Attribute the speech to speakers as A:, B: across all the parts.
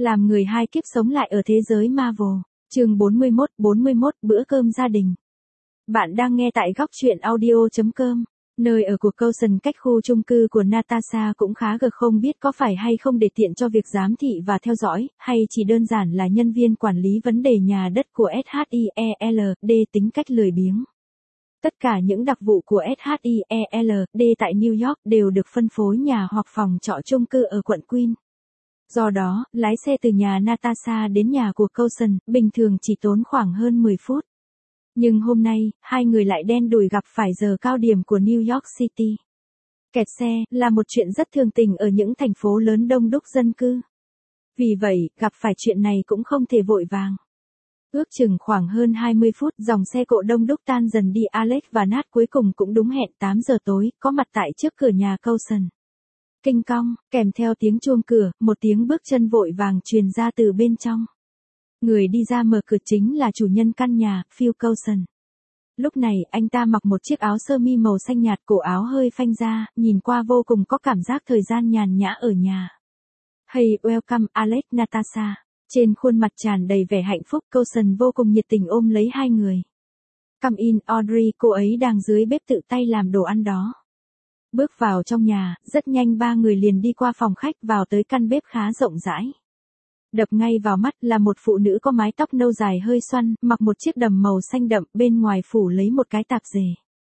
A: Làm người hai kiếp sống lại ở thế giới Marvel. Chương 41, bữa cơm gia đình. Bạn đang nghe tại góc truyện audio.com. Nơi ở của Coulson cách khu chung cư của Natasha cũng khá gần, không biết có phải hay không để tiện cho việc giám thị và theo dõi, hay chỉ đơn giản là nhân viên quản lý vấn đề nhà đất của SHIELD tính cách lười biếng. Tất cả những đặc vụ của SHIELD tại New York đều được phân phối nhà hoặc phòng trọ chung cư ở quận Queens. Do đó, lái xe từ nhà Natasha đến nhà của Coulson, bình thường chỉ tốn khoảng hơn 10 phút. Nhưng hôm nay, hai người lại đen đủi gặp phải giờ cao điểm của New York City. Kẹt xe là một chuyện rất thường tình ở những thành phố lớn đông đúc dân cư. Vì vậy, gặp phải chuyện này cũng không thể vội vàng. Ước chừng khoảng hơn 20 phút, dòng xe cộ đông đúc tan dần đi. Alex và Nat cuối cùng cũng đúng hẹn 8 giờ tối, có mặt tại trước cửa nhà Coulson. Kinh cong, kèm theo tiếng chuông cửa, một tiếng bước chân vội vàng truyền ra từ bên trong. Người đi ra mở cửa chính là chủ nhân căn nhà, Phil Coulson. Lúc này, anh ta mặc một chiếc áo sơ mi màu xanh nhạt, cổ áo hơi phanh ra, nhìn qua vô cùng có cảm giác thời gian nhàn nhã ở nhà. Hey, welcome, Alex, Natasha. Trên khuôn mặt tràn đầy vẻ hạnh phúc, Coulson vô cùng nhiệt tình ôm lấy hai người. Come in, Audrey, cô ấy đang dưới bếp tự tay làm đồ ăn đó. Bước vào trong nhà, rất nhanh ba người liền đi qua phòng khách vào tới căn bếp khá rộng rãi. Đập ngay vào mắt là một phụ nữ có mái tóc nâu dài hơi xoăn, mặc một chiếc đầm màu xanh đậm, bên ngoài phủ lấy một cái tạp dề.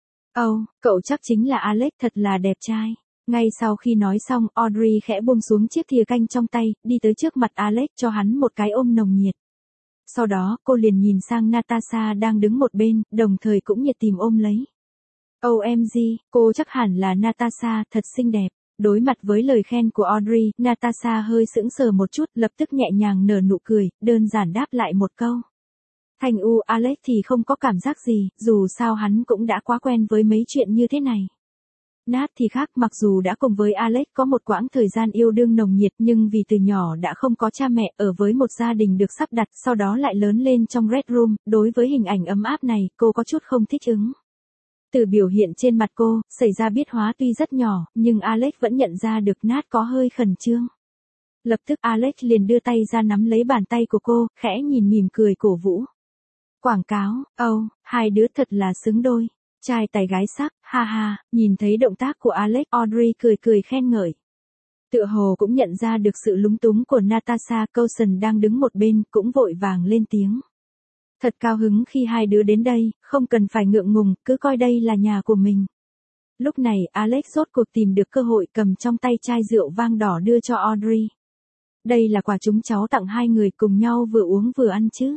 A: Cậu chắc chính là Alex, thật là đẹp trai. Ngay sau khi nói xong, Audrey khẽ buông xuống chiếc thìa canh trong tay, đi tới trước mặt Alex cho hắn một cái ôm nồng nhiệt. Sau đó, cô liền nhìn sang Natasha đang đứng một bên, đồng thời cũng nhiệt tình ôm lấy. OMG, cô chắc hẳn là Natasha, thật xinh đẹp. Đối mặt với lời khen của Audrey, Natasha hơi sững sờ một chút, lập tức nhẹ nhàng nở nụ cười, đơn giản đáp lại một câu. Thành Alex thì không có cảm giác gì, dù sao hắn cũng đã quá quen với mấy chuyện như thế này. Nat thì khác, mặc dù đã cùng với Alex có một quãng thời gian yêu đương nồng nhiệt, nhưng vì từ nhỏ đã không có cha mẹ, ở với một gia đình được sắp đặt, sau đó lại lớn lên trong Red Room, đối với hình ảnh ấm áp này, cô có chút không thích ứng. Từ biểu hiện trên mặt cô, xảy ra biến hóa tuy rất nhỏ, nhưng Alex vẫn nhận ra được Nat có hơi khẩn trương. Lập tức Alex liền đưa tay ra nắm lấy bàn tay của cô, khẽ nhìn mỉm cười cổ vũ. Quảng cáo, hai đứa thật là xứng đôi. Trai tài gái sắc, ha ha, nhìn thấy động tác của Alex, Audrey cười khen ngợi. Tựa hồ cũng nhận ra được sự lúng túng của Natasha, Coulson đang đứng một bên, cũng vội vàng lên tiếng. Thật cao hứng khi hai đứa đến đây, không cần phải ngượng ngùng, cứ coi đây là nhà của mình. Lúc này, Alex rốt cuộc tìm được cơ hội cầm trong tay chai rượu vang đỏ đưa cho Audrey. Đây là quà chúng cháu tặng hai người cùng nhau vừa uống vừa ăn chứ.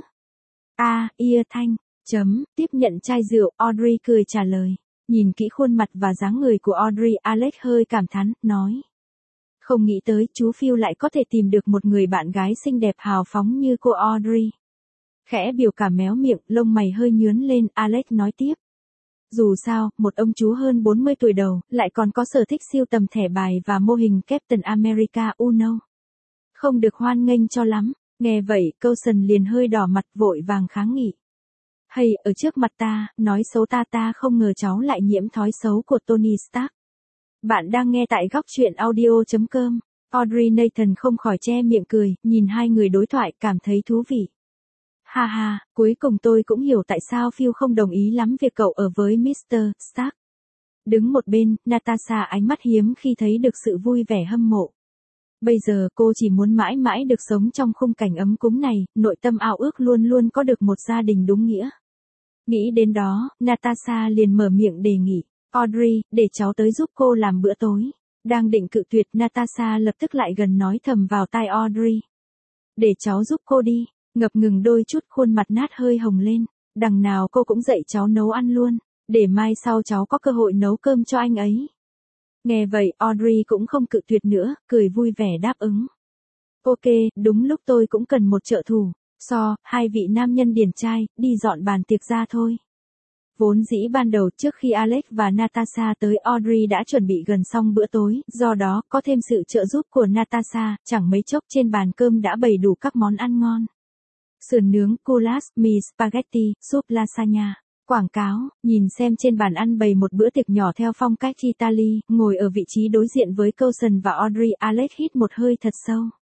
A: Thanh. Tiếp nhận chai rượu, Audrey cười trả lời. Nhìn kỹ khuôn mặt và dáng người của Audrey, Alex hơi cảm thán, nói. Không nghĩ tới chú Phil lại có thể tìm được một người bạn gái xinh đẹp hào phóng như cô Audrey. Khẽ biểu cảm méo miệng, lông mày hơi nhướn lên, Alex nói tiếp. Dù sao, một ông chú hơn 40 tuổi đầu, lại còn có sở thích sưu tầm thẻ bài và mô hình Captain America Uno. Không được hoan nghênh cho lắm. Nghe vậy, Coulson liền hơi đỏ mặt, vội vàng kháng nghị. Hay, ở trước mặt ta, nói xấu ta không ngờ cháu lại nhiễm thói xấu của Tony Stark. Bạn đang nghe tại góc truyện audio.com. Audrey Nathan không khỏi che miệng cười, nhìn hai người đối thoại, cảm thấy thú vị. Ha ha, cuối cùng tôi cũng hiểu tại sao Phil không đồng ý lắm việc cậu ở với Mr. Stark. Đứng một bên, Natasha ánh mắt hiếm khi thấy được sự vui vẻ hâm mộ. Bây giờ cô chỉ muốn mãi mãi được sống trong khung cảnh ấm cúng này, nội tâm ao ước luôn luôn có được một gia đình đúng nghĩa. Nghĩ đến đó, Natasha liền mở miệng đề nghị. Audrey, để cháu tới giúp cô làm bữa tối. Đang định cự tuyệt, Natasha lập tức lại gần nói thầm vào tai Audrey. Để cháu giúp cô đi. Ngập ngừng đôi chút, khuôn mặt Nat hơi hồng lên. Đằng nào cô cũng dạy cháu nấu ăn luôn. Để mai sau cháu có cơ hội nấu cơm cho anh ấy. Nghe vậy, Audrey cũng không cự tuyệt nữa, cười vui vẻ đáp ứng. Ok, đúng lúc tôi cũng cần một trợ thủ. Hai vị nam nhân điển trai, đi dọn bàn tiệc ra thôi. Vốn dĩ ban đầu trước khi Alex và Natasha tới, Audrey đã chuẩn bị gần xong bữa tối, do đó, có thêm sự trợ giúp của Natasha, chẳng mấy chốc trên bàn cơm đã bày đủ các món ăn ngon. Sườn nướng, goulash, mì spaghetti, súp lasagna. Quảng cáo, nhìn xem trên bàn ăn bày một bữa tiệc nhỏ theo phong cách Italy, ngồi ở vị trí đối diện với Coulson và Audrey, Alex hít một hơi thật sâu.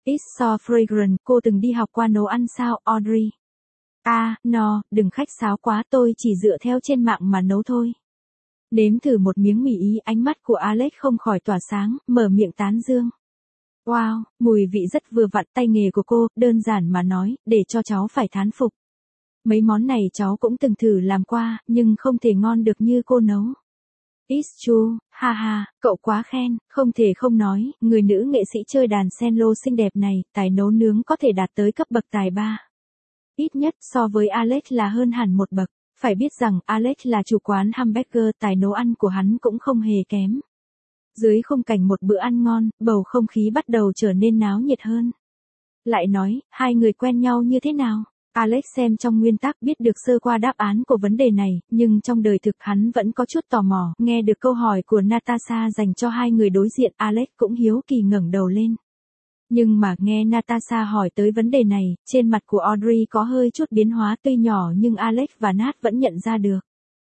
A: It's so fragrant, cô từng đi học qua nấu ăn sao, Audrey? No, đừng khách sáo quá, tôi chỉ dựa theo trên mạng mà nấu thôi. Nếm thử một miếng mì Ý, ánh mắt của Alex không khỏi tỏa sáng, mở miệng tán dương. Wow, mùi vị rất vừa vặn, tay nghề của cô, đơn giản mà nói, để cho cháu phải thán phục. Mấy món này cháu cũng từng thử làm qua, nhưng không thể ngon được như cô nấu. It's true, ha ha, cậu quá khen, không thể không nói, người nữ nghệ sĩ chơi đàn cello xinh đẹp này, tài nấu nướng có thể đạt tới cấp bậc tài 3. Ít nhất so với Alex là hơn hẳn một bậc, phải biết rằng Alex là chủ quán hamburger, tài nấu ăn của hắn cũng không hề kém. Dưới khung cảnh một bữa ăn ngon, bầu không khí bắt đầu trở nên náo nhiệt hơn. Lại nói, hai người quen nhau như thế nào? Alex xem trong nguyên tắc biết được sơ qua đáp án của vấn đề này, nhưng trong đời thực hắn vẫn có chút tò mò, nghe được câu hỏi của Natasha dành cho hai người đối diện, Alex cũng hiếu kỳ ngẩng đầu lên. Nhưng mà nghe Natasha hỏi tới vấn đề này, trên mặt của Audrey có hơi chút biến hóa tuy nhỏ nhưng Alex và Nat vẫn nhận ra được.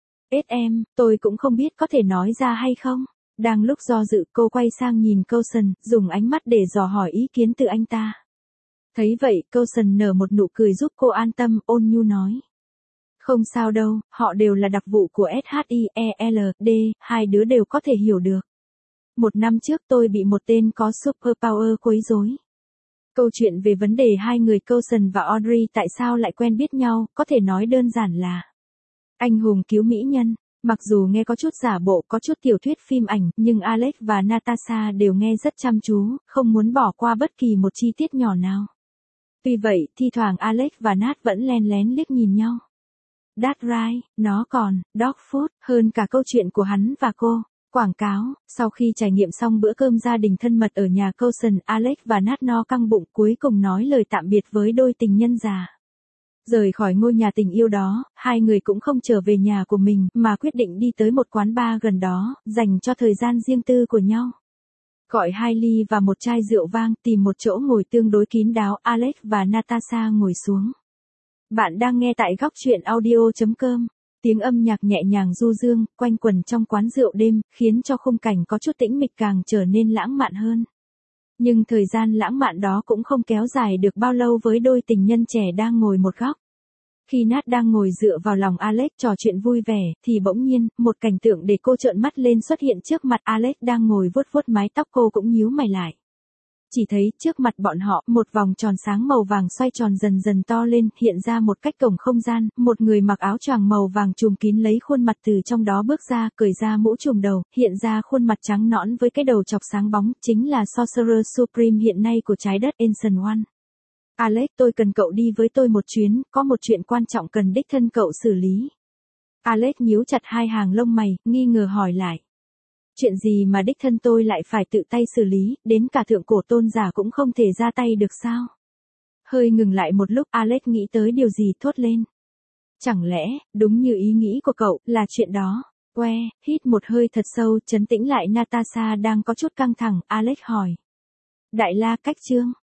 A: Tôi cũng không biết có thể nói ra hay không. Đang lúc do dự cô quay sang nhìn Coulson, dùng ánh mắt để dò hỏi ý kiến từ anh ta. Thấy vậy, Coulson nở một nụ cười giúp cô an tâm, ôn nhu nói. Không sao đâu, họ đều là đặc vụ của SHIELD, hai đứa đều có thể hiểu được. 1 năm trước tôi bị một tên có superpower quấy rối. Câu chuyện về vấn đề hai người Coulson và Audrey tại sao lại quen biết nhau, có thể nói đơn giản là anh hùng cứu mỹ nhân. Mặc dù nghe có chút giả bộ, có chút tiểu thuyết phim ảnh, nhưng Alex và Natasha đều nghe rất chăm chú, không muốn bỏ qua bất kỳ một chi tiết nhỏ nào. Tuy vậy, thi thoảng Alex và Nat vẫn len lén liếc nhìn nhau. That's right, nó còn, dog food, hơn cả câu chuyện của hắn và cô. Quảng cáo, sau khi trải nghiệm xong bữa cơm gia đình thân mật ở nhà Coulson, Alex và Nat no căng bụng cuối cùng nói lời tạm biệt với đôi tình nhân già. Rời khỏi ngôi nhà tình yêu đó, hai người cũng không trở về nhà của mình, mà quyết định đi tới một quán bar gần đó, dành cho thời gian riêng tư của nhau. Gọi 2 ly và một chai rượu vang, tìm một chỗ ngồi tương đối kín đáo, Alex và Natasha ngồi xuống. Bạn đang nghe tại góc truyện audio.com. Tiếng âm nhạc nhẹ nhàng du dương, quanh quẩn trong quán rượu đêm, khiến cho khung cảnh có chút tĩnh mịch càng trở nên lãng mạn hơn. Nhưng thời gian lãng mạn đó cũng không kéo dài được bao lâu với đôi tình nhân trẻ đang ngồi một góc. Khi Nat đang ngồi dựa vào lòng Alex trò chuyện vui vẻ, thì bỗng nhiên, một cảnh tượng để cô trợn mắt lên xuất hiện trước mặt Alex đang ngồi vuốt vuốt mái tóc cô cũng nhíu mày lại. Chỉ thấy trước mặt bọn họ, một vòng tròn sáng màu vàng xoay tròn dần dần to lên, hiện ra một cách cổng không gian, một người mặc áo choàng màu vàng trùm kín lấy khuôn mặt từ trong đó bước ra, cởi ra mũ trùm đầu, hiện ra khuôn mặt trắng nõn với cái đầu chọc sáng bóng, chính là Sorcerer Supreme hiện nay của trái đất Ancient One. Alex, tôi cần cậu đi với tôi một chuyến, có một chuyện quan trọng cần đích thân cậu xử lý. Alex nhíu chặt hai hàng lông mày, nghi ngờ hỏi lại. Chuyện gì mà đích thân tôi lại phải tự tay xử lý, đến cả thượng cổ tôn giả cũng không thể ra tay được sao? Hơi ngừng lại một lúc, Alex nghĩ tới điều gì thốt lên. Chẳng lẽ, đúng như ý nghĩ của cậu, là chuyện đó? Hít một hơi thật sâu, trấn tĩnh lại Natasha đang có chút căng thẳng, Alex hỏi. Đại la cách chương.